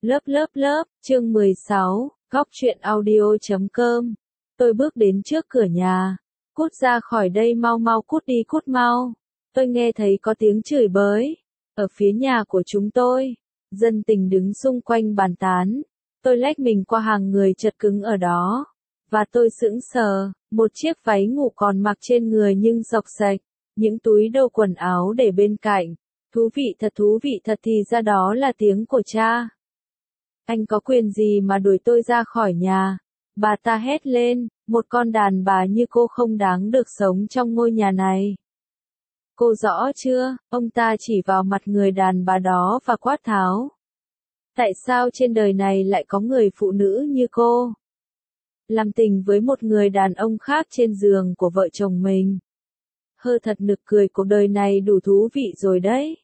Chương 16, Góc truyện audio.com. Tôi bước đến trước cửa nhà. Cút ra khỏi đây mau mau, cút đi cút mau. Tôi nghe thấy có tiếng chửi bới. Ở phía nhà của chúng tôi, dân tình đứng xung quanh bàn tán. Tôi lách mình qua hàng người chật cứng ở đó. Và tôi sững sờ, một chiếc váy ngủ còn mặc trên người nhưng xộc xệch. Những túi đồ quần áo để bên cạnh. Thú vị thật thì ra đó là tiếng của cha. Anh có quyền gì mà đuổi tôi ra khỏi nhà? Bà ta hét lên, một con đàn bà như cô không đáng được sống trong ngôi nhà này. Cô rõ chưa? Ông ta chỉ vào mặt người đàn bà đó và quát tháo. Tại sao trên đời này lại có người phụ nữ như cô? Làm tình với một người đàn ông khác trên giường của vợ chồng mình. Hơ thật nực cười, cuộc đời này đủ thú vị rồi đấy.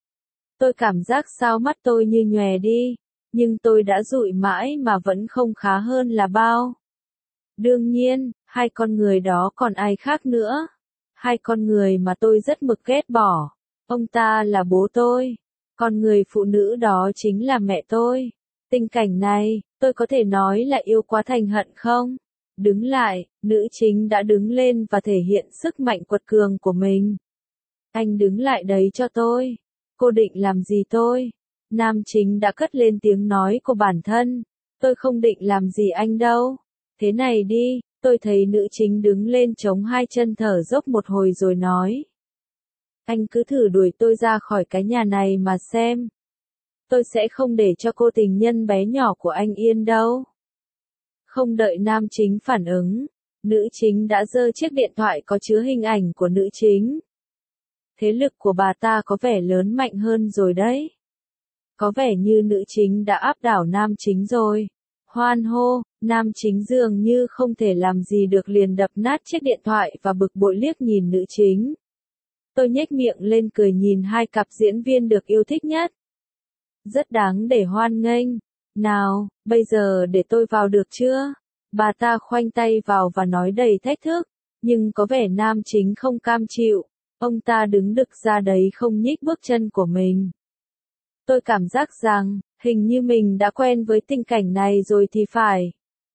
Tôi cảm giác sao mắt tôi như nhòe đi. Nhưng tôi đã dụi mãi mà vẫn không khá hơn là bao. Đương nhiên, hai con người đó còn ai khác nữa. Hai con người mà tôi rất mực ghét bỏ. Ông ta là bố tôi. Còn người phụ nữ đó chính là mẹ tôi. Tình cảnh này, tôi có thể nói là yêu quá thành hận không? Đứng lại, nữ chính đã đứng lên và thể hiện sức mạnh quật cường của mình. Anh đứng lại đấy cho tôi. Cô định làm gì tôi? Nam chính đã cất lên tiếng nói của bản thân. Tôi không định làm gì anh đâu. Thế này đi, tôi thấy nữ chính đứng lên chống hai chân thở dốc một hồi rồi nói. Anh cứ thử đuổi tôi ra khỏi cái nhà này mà xem. Tôi sẽ không để cho cô tình nhân bé nhỏ của anh yên đâu. Không đợi nam chính phản ứng, nữ chính đã giơ chiếc điện thoại có chứa hình ảnh của nữ chính. Thế lực của bà ta có vẻ lớn mạnh hơn rồi đấy. Có vẻ như nữ chính đã áp đảo nam chính rồi. Hoan hô, nam chính dường như không thể làm gì được liền đập nát chiếc điện thoại và bực bội liếc nhìn nữ chính. Tôi nhếch miệng lên cười nhìn hai cặp diễn viên được yêu thích nhất. Rất đáng để hoan nghênh. Nào, bây giờ để tôi vào được chưa? Bà ta khoanh tay vào và nói đầy thách thức. Nhưng có vẻ nam chính không cam chịu. Ông ta đứng đực ra đấy không nhích bước chân của mình. Tôi cảm giác rằng, hình như mình đã quen với tình cảnh này rồi thì phải.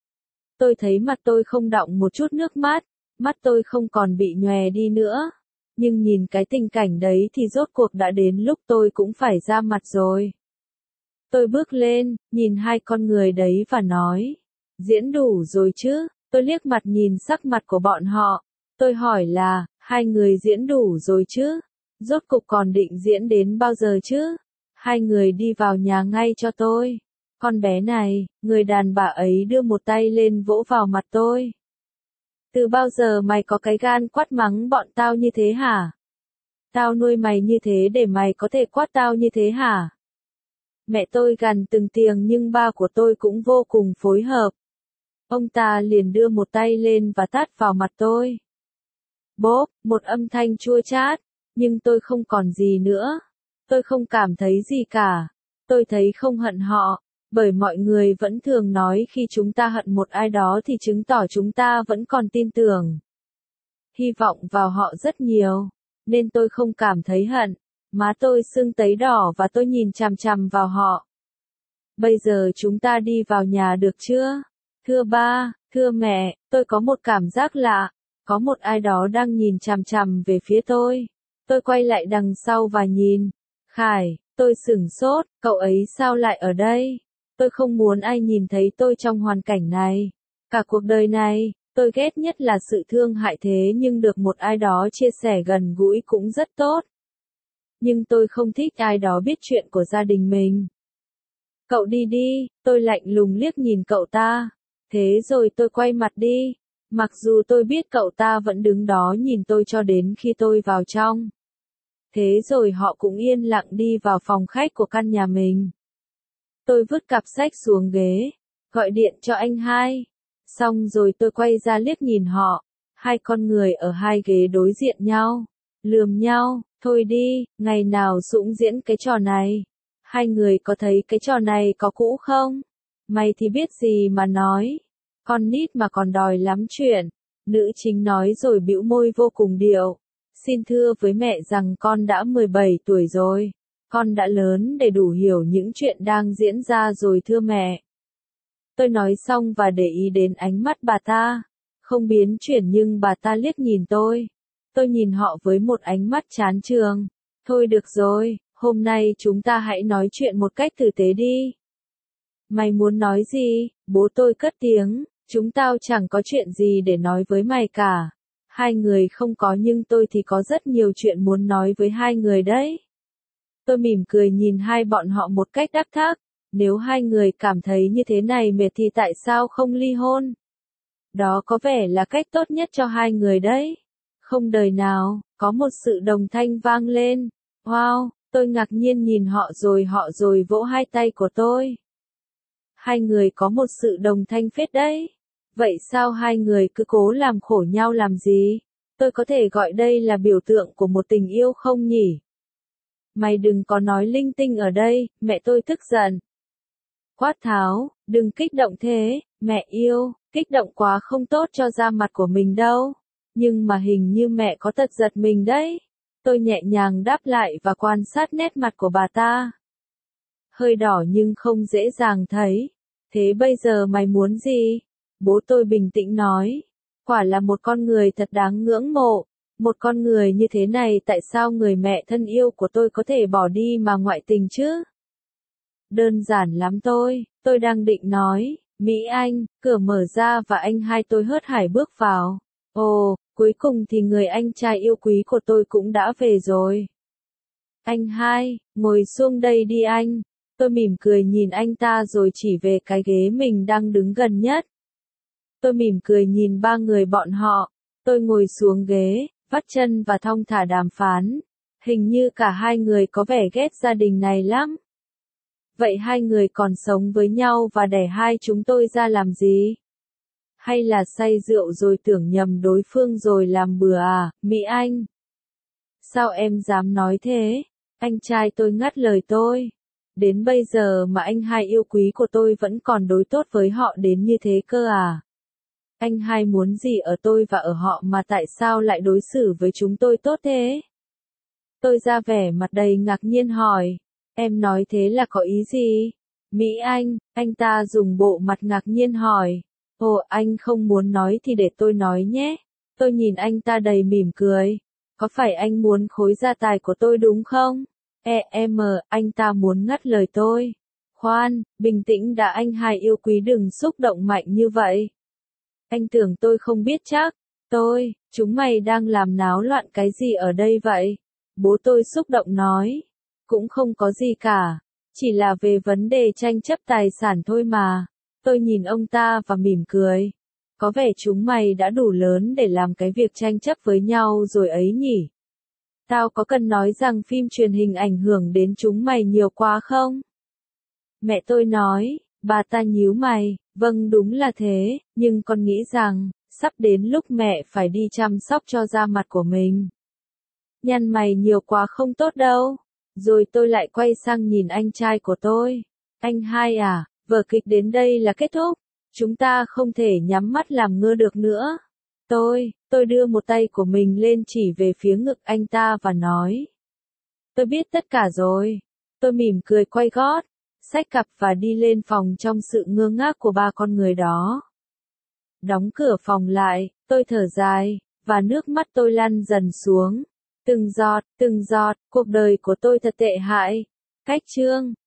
Tôi thấy mặt tôi không đọng một chút nước mắt tôi không còn bị nhòe đi nữa. Nhưng nhìn cái tình cảnh đấy thì rốt cuộc đã đến lúc tôi cũng phải ra mặt rồi. Tôi bước lên, nhìn hai con người đấy và nói. Diễn đủ rồi chứ? Tôi liếc mặt nhìn sắc mặt của bọn họ. Tôi hỏi là, hai người diễn đủ rồi chứ? Rốt cuộc còn định diễn đến bao giờ chứ? Hai người đi vào nhà ngay cho tôi. Con bé này, người đàn bà ấy đưa một tay lên vỗ vào mặt tôi. Từ bao giờ mày có cái gan quát mắng bọn tao như thế hả? Tao nuôi mày như thế để mày có thể quát tao như thế hả? Mẹ tôi gằn từng tiếng nhưng ba của tôi cũng vô cùng phối hợp. Ông ta liền đưa một tay lên và tát vào mặt tôi. Bốp, một âm thanh chua chát, nhưng tôi không còn gì nữa. Tôi không cảm thấy gì cả. Tôi thấy không hận họ, bởi mọi người vẫn thường nói khi chúng ta hận một ai đó thì chứng tỏ chúng ta vẫn còn tin tưởng, hy vọng vào họ rất nhiều. Nên tôi không cảm thấy hận. Má tôi sưng tấy đỏ và tôi nhìn chằm chằm vào họ. Bây giờ chúng ta đi vào nhà được chưa? Thưa ba, thưa mẹ, tôi có một cảm giác lạ. Có một ai đó đang nhìn chằm chằm về phía tôi. Tôi quay lại đằng sau và nhìn. Khải, tôi sửng sốt, cậu ấy sao lại ở đây? Tôi không muốn ai nhìn thấy tôi trong hoàn cảnh này. Cả cuộc đời này, tôi ghét nhất là sự thương hại, thế nhưng được một ai đó chia sẻ gần gũi cũng rất tốt. Nhưng tôi không thích ai đó biết chuyện của gia đình mình. Cậu đi đi, tôi lạnh lùng liếc nhìn cậu ta. Thế rồi tôi quay mặt đi. Mặc dù tôi biết cậu ta vẫn đứng đó nhìn tôi cho đến khi tôi vào trong. Thế rồi họ cũng yên lặng đi vào phòng khách của căn nhà mình. Tôi vứt cặp sách xuống ghế, gọi điện cho anh hai. Xong rồi tôi quay ra liếc nhìn họ. Hai con người ở hai ghế đối diện nhau, lườm nhau. Thôi đi, ngày nào cũng diễn cái trò này. Hai người có thấy cái trò này có cũ không? Mày thì biết gì mà nói. Con nít mà còn đòi lắm chuyện. Nữ chính nói rồi bĩu môi vô cùng điệu. Xin thưa với mẹ rằng con đã 17 tuổi rồi. Con đã lớn để đủ hiểu những chuyện đang diễn ra rồi thưa mẹ. Tôi nói xong và để ý đến ánh mắt bà ta. Không biến chuyển nhưng bà ta liếc nhìn tôi. Tôi nhìn họ với một ánh mắt chán chường. Thôi được rồi, hôm nay chúng ta hãy nói chuyện một cách tử tế đi. Mày muốn nói gì? Bố tôi cất tiếng. Chúng tao chẳng có chuyện gì để nói với mày cả. Hai người không có nhưng tôi thì có rất nhiều chuyện muốn nói với hai người đấy. Tôi mỉm cười nhìn hai bọn họ một cách đắc thác. Nếu hai người cảm thấy như thế này mệt thì tại sao không ly hôn? Đó có vẻ là cách tốt nhất cho hai người đấy. Không đời nào, có một sự đồng thanh vang lên. Wow, tôi ngạc nhiên nhìn họ rồi vỗ hai tay của tôi. Hai người có một sự đồng thanh phết đấy. Vậy sao hai người cứ cố làm khổ nhau làm gì? Tôi có thể gọi đây là biểu tượng của một tình yêu không nhỉ? Mày đừng có nói linh tinh ở đây, mẹ tôi tức giận. Quát tháo, đừng kích động thế, mẹ yêu, kích động quá không tốt cho da mặt của mình đâu. Nhưng mà hình như mẹ có tật giật mình đấy. Tôi nhẹ nhàng đáp lại và quan sát nét mặt của bà ta. Hơi đỏ nhưng không dễ dàng thấy. Thế bây giờ mày muốn gì? Bố tôi bình tĩnh nói. Quả là một con người thật đáng ngưỡng mộ. Một con người như thế này tại sao người mẹ thân yêu của tôi có thể bỏ đi mà ngoại tình chứ? Đơn giản lắm tôi đang định nói. Mỹ Anh, cửa mở ra và anh hai tôi hớt hải bước vào. Ồ, cuối cùng thì người anh trai yêu quý của tôi cũng đã về rồi. Anh hai, ngồi xuống đây đi anh. Tôi mỉm cười nhìn anh ta rồi chỉ về cái ghế mình đang đứng gần nhất. Tôi mỉm cười nhìn ba người bọn họ. Tôi ngồi xuống ghế, vắt chân và thong thả đàm phán. Hình như cả hai người có vẻ ghét gia đình này lắm. Vậy hai người còn sống với nhau và đẻ hai chúng tôi ra làm gì? Hay là say rượu rồi tưởng nhầm đối phương rồi làm bừa à, Mỹ Anh? Sao em dám nói thế? Anh trai tôi ngắt lời tôi. Đến bây giờ mà anh hai yêu quý của tôi vẫn còn đối tốt với họ đến như thế cơ à? Anh hai muốn gì ở tôi và ở họ mà tại sao lại đối xử với chúng tôi tốt thế? Tôi ra vẻ mặt đầy ngạc nhiên hỏi. Em nói thế là có ý gì? Mỹ anh ta dùng bộ mặt ngạc nhiên hỏi. Ồ, anh không muốn nói thì để tôi nói nhé. Tôi nhìn anh ta đầy mỉm cười. Có phải anh muốn khối gia tài của tôi đúng không? Anh ta muốn ngắt lời tôi. Khoan, bình tĩnh đã anh hai yêu quý đừng xúc động mạnh như vậy. Anh tưởng tôi không biết chắc. Chúng mày đang làm náo loạn cái gì ở đây vậy? Bố tôi xúc động nói. Cũng không có gì cả. Chỉ là về vấn đề tranh chấp tài sản thôi mà. Tôi nhìn ông ta và mỉm cười. Có vẻ chúng mày đã đủ lớn để làm cái việc tranh chấp với nhau rồi ấy nhỉ? Tao có cần nói rằng phim truyền hình ảnh hưởng đến chúng mày nhiều quá không? Mẹ tôi nói, bà ta nhíu mày, vâng đúng là thế, nhưng con nghĩ rằng, sắp đến lúc mẹ phải đi chăm sóc cho da mặt của mình. Nhăn mày nhiều quá không tốt đâu. Rồi tôi lại quay sang nhìn anh trai của tôi. Anh hai à, vở kịch đến đây là kết thúc. Chúng ta không thể nhắm mắt làm ngơ được nữa. Tôi đưa một tay của mình lên chỉ về phía ngực anh ta và nói. Tôi biết tất cả rồi. Tôi mỉm cười quay gót, xách cặp và đi lên phòng trong sự ngơ ngác của ba con người đó. Đóng cửa phòng lại, tôi thở dài, và nước mắt tôi lăn dần xuống. Từng giọt, cuộc đời của tôi thật tệ hại. Cách chương